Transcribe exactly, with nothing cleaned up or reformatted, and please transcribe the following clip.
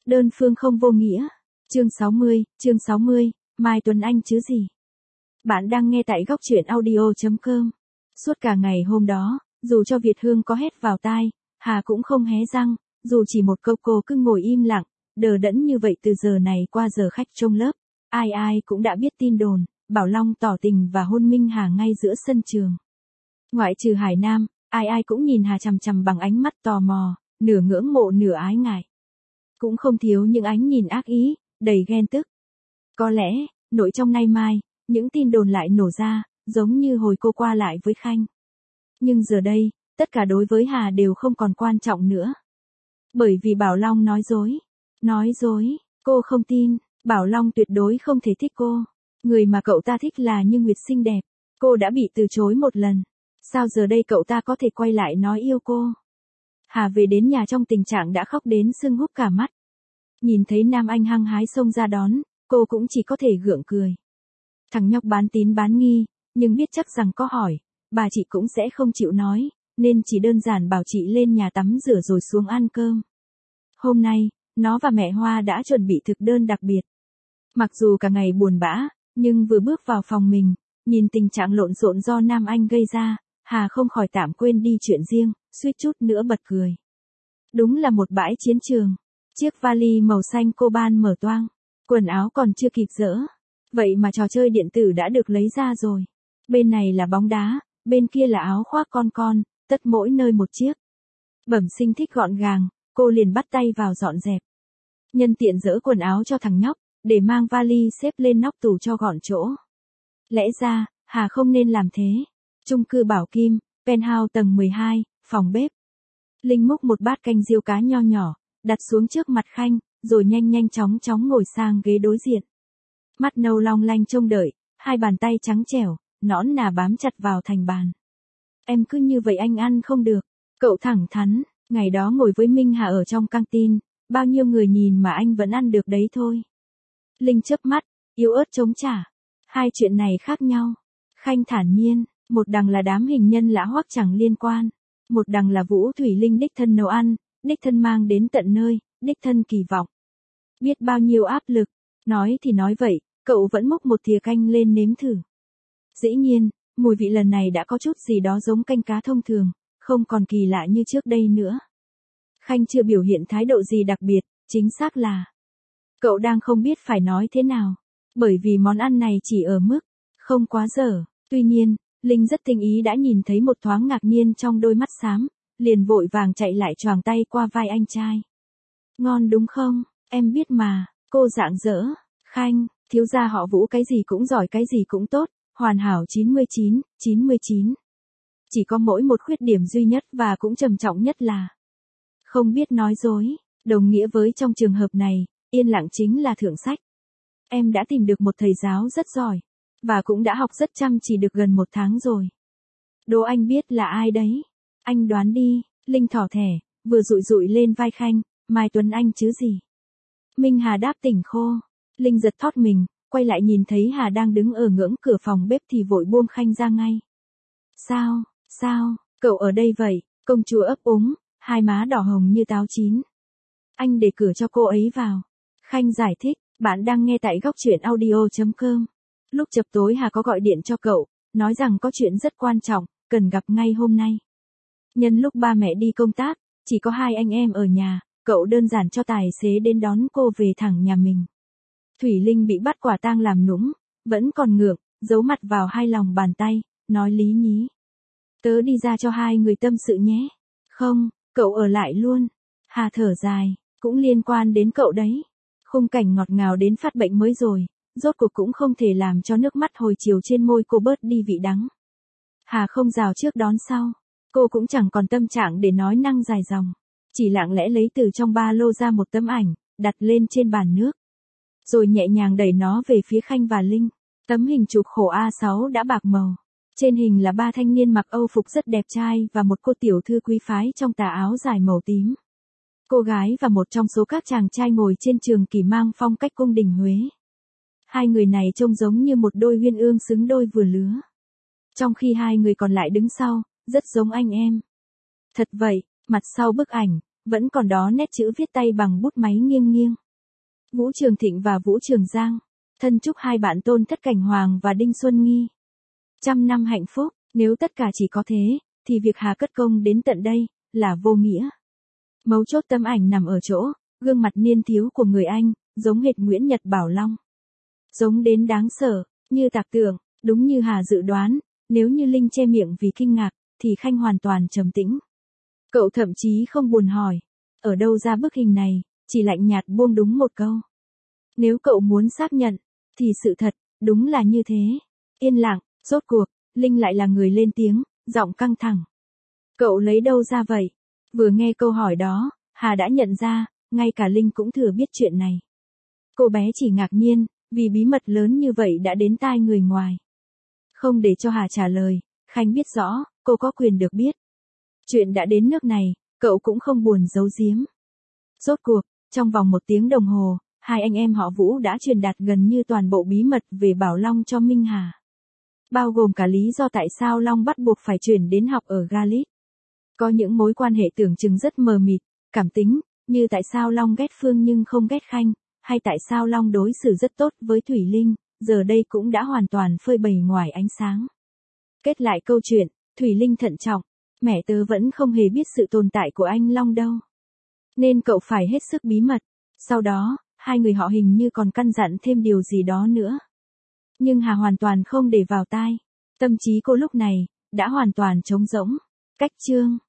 Đơn phương không vô nghĩa. Chương sáu mươi, chương sáu mươi, Mai Tuấn Anh chứ gì. Bạn đang nghe tại góc truyện audio chấm com. Suốt cả ngày hôm đó, dù cho Việt Hương có hét vào tai, Hà cũng không hé răng, dù chỉ một câu cô cứ ngồi im lặng, đờ đẫn như vậy từ giờ này qua giờ khách trông lớp. Ai ai cũng đã biết tin đồn, Bảo Long tỏ tình và hôn Minh Hà ngay giữa sân trường. Ngoại trừ Hải Nam, ai ai cũng nhìn Hà chằm chằm bằng ánh mắt tò mò, nửa ngưỡng mộ nửa ái ngại. Cũng không thiếu những ánh nhìn ác ý, đầy ghen tức. Có lẽ, nội trong nay mai, những tin đồn lại nổ ra, giống như hồi cô qua lại với Khanh. Nhưng giờ đây, tất cả đối với Hà đều không còn quan trọng nữa. Bởi vì Bảo Long nói dối. Nói dối, cô không tin, Bảo Long tuyệt đối không thể thích cô. Người mà cậu ta thích là Như Nguyệt xinh đẹp. Cô đã bị từ chối một lần. Sao giờ đây cậu ta có thể quay lại nói yêu cô? Hà về đến nhà trong tình trạng đã khóc đến sưng húp cả mắt. Nhìn thấy Nam Anh hăng hái xông ra đón, cô cũng chỉ có thể gượng cười. Thằng nhóc bán tín bán nghi, nhưng biết chắc rằng có hỏi, bà chị cũng sẽ không chịu nói, nên chỉ đơn giản bảo chị lên nhà tắm rửa rồi xuống ăn cơm. Hôm nay, nó và mẹ Hoa đã chuẩn bị thực đơn đặc biệt. Mặc dù cả ngày buồn bã, nhưng vừa bước vào phòng mình, nhìn tình trạng lộn xộn do Nam Anh gây ra, Hà không khỏi tạm quên đi chuyện riêng, suýt chút nữa bật cười. Đúng là một bãi chiến trường. Chiếc vali màu xanh coban mở toang, quần áo còn chưa kịp dỡ. Vậy mà trò chơi điện tử đã được lấy ra rồi. Bên này là bóng đá, bên kia là áo khoác con con, tất mỗi nơi một chiếc. Bẩm sinh thích gọn gàng, cô liền bắt tay vào dọn dẹp. Nhân tiện dỡ quần áo cho thằng nhóc, để mang vali xếp lên nóc tủ cho gọn chỗ. Lẽ ra, Hà không nên làm thế. Chung cư Bảo Kim, penthouse tầng mười hai, phòng bếp. Linh múc một bát canh riêu cá nho nhỏ, đặt xuống trước mặt Khanh, rồi nhanh nhanh chóng chóng ngồi sang ghế đối diện. Mắt nâu long lanh trông đợi, hai bàn tay trắng trẻo, nõn nà bám chặt vào thành bàn. Em cứ như vậy anh ăn không được. Cậu thẳng thắn, ngày đó ngồi với Minh Hà ở trong căng tin, bao nhiêu người nhìn mà anh vẫn ăn được đấy thôi. Linh chớp mắt, yếu ớt chống trả. Hai chuyện này khác nhau. Khanh thản nhiên, một đằng là đám hình nhân lã hoắc chẳng liên quan. Một đằng là Vũ Thủy Linh đích thân nấu ăn, đích thân mang đến tận nơi, đích thân kỳ vọng. Biết bao nhiêu áp lực, nói thì nói vậy, cậu vẫn múc một thìa canh lên nếm thử. Dĩ nhiên, mùi vị lần này đã có chút gì đó giống canh cá thông thường, không còn kỳ lạ như trước đây nữa. Khanh chưa biểu hiện thái độ gì đặc biệt, chính xác là cậu đang không biết phải nói thế nào, bởi vì món ăn này chỉ ở mức không quá dở. Tuy nhiên, Linh rất tinh ý đã nhìn thấy một thoáng ngạc nhiên trong đôi mắt xám, liền vội vàng chạy lại choàng tay qua vai anh trai. Ngon đúng không, em biết mà, cô rạng rỡ. Khanh, thiếu gia họ Vũ cái gì cũng giỏi cái gì cũng tốt, hoàn hảo chín mươi chín, chín mươi chín. Chỉ có mỗi một khuyết điểm duy nhất và cũng trầm trọng nhất là không biết nói dối, đồng nghĩa với trong trường hợp này, yên lặng chính là thượng sách. Em đã tìm được một thầy giáo rất giỏi, và cũng đã học rất chăm chỉ được gần một tháng rồi. Đố anh biết là ai đấy? Anh đoán đi. Linh thỏ thẻ, vừa dụi dụi lên vai Khanh, Mai Tuấn Anh chứ gì. Minh Hà đáp tỉnh khô. Linh giật thót mình, quay lại nhìn thấy Hà đang đứng ở ngưỡng cửa phòng bếp thì vội buông Khanh ra ngay. Sao, sao, cậu ở đây vậy? Công chúa ấp úng, hai má đỏ hồng như táo chín. Anh để cửa cho cô ấy vào. Khanh giải thích, bạn đang nghe tại góc truyện audio chấm com. Lúc chập tối Hà có gọi điện cho cậu, nói rằng có chuyện rất quan trọng, cần gặp ngay hôm nay. Nhân lúc ba mẹ đi công tác, chỉ có hai anh em ở nhà, cậu đơn giản cho tài xế đến đón cô về thẳng nhà mình. Thủy Linh bị bắt quả tang làm nũng, vẫn còn ngượng, giấu mặt vào hai lòng bàn tay, nói lý nhí. Tớ đi ra cho hai người tâm sự nhé. Không, cậu ở lại luôn. Hà thở dài, cũng liên quan đến cậu đấy. Khung cảnh ngọt ngào đến phát bệnh mới rồi, rốt cuộc cũng không thể làm cho nước mắt hồi chiều trên môi cô bớt đi vị đắng. Hà không rào trước đón sau, cô cũng chẳng còn tâm trạng để nói năng dài dòng, chỉ lặng lẽ lấy từ trong ba lô ra một tấm ảnh, đặt lên trên bàn nước. Rồi nhẹ nhàng đẩy nó về phía Khanh và Linh. Tấm hình chụp khổ A sáu đã bạc màu. Trên hình là ba thanh niên mặc Âu phục rất đẹp trai và một cô tiểu thư quý phái trong tà áo dài màu tím. Cô gái và một trong số các chàng trai ngồi trên trường kỷ mang phong cách cung đình Huế. Hai người này trông giống như một đôi uyên ương xứng đôi vừa lứa. Trong khi hai người còn lại đứng sau, rất giống anh em. Thật vậy, mặt sau bức ảnh, vẫn còn đó nét chữ viết tay bằng bút máy nghiêng nghiêng. Vũ Trường Thịnh và Vũ Trường Giang, thân chúc hai bạn Tôn Thất Cảnh Hoàng và Đinh Xuân Nghi trăm năm hạnh phúc. Nếu tất cả chỉ có thế, thì việc Hà cất công đến tận đây là vô nghĩa. Mấu chốt tấm ảnh nằm ở chỗ, gương mặt niên thiếu của người anh, giống hệt Nguyễn Nhật Bảo Long. Giống đến đáng sợ, như tạc tượng, đúng như Hà dự đoán, nếu như Linh che miệng vì kinh ngạc, thì Khanh hoàn toàn trầm tĩnh. Cậu thậm chí không buồn hỏi, ở đâu ra bức hình này, chỉ lạnh nhạt buông đúng một câu. Nếu cậu muốn xác nhận, thì sự thật, đúng là như thế. Yên lặng, rốt cuộc, Linh lại là người lên tiếng, giọng căng thẳng. Cậu lấy đâu ra vậy? Vừa nghe câu hỏi đó, Hà đã nhận ra, ngay cả Linh cũng thừa biết chuyện này. Cô bé chỉ ngạc nhiên, vì bí mật lớn như vậy đã đến tai người ngoài. Không để cho Hà trả lời, Khanh biết rõ, cô có quyền được biết. Chuyện đã đến nước này, cậu cũng không buồn giấu giếm. Rốt cuộc, trong vòng một tiếng đồng hồ, hai anh em họ Vũ đã truyền đạt gần như toàn bộ bí mật về Bảo Long cho Minh Hà. Bao gồm cả lý do tại sao Long bắt buộc phải chuyển đến học ở Galit. Có những mối quan hệ tưởng chừng rất mờ mịt, cảm tính, như tại sao Long ghét Phương nhưng không ghét Khanh, hay tại sao Long đối xử rất tốt với Thủy Linh, giờ đây cũng đã hoàn toàn phơi bày ngoài ánh sáng. Kết lại câu chuyện, Thủy Linh thận trọng, mẹ tớ vẫn không hề biết sự tồn tại của anh Long đâu. Nên cậu phải hết sức bí mật. Sau đó, hai người họ hình như còn căn dặn thêm điều gì đó nữa. Nhưng Hà hoàn toàn không để vào tai. Tâm trí cô lúc này, đã hoàn toàn trống rỗng. Cách chương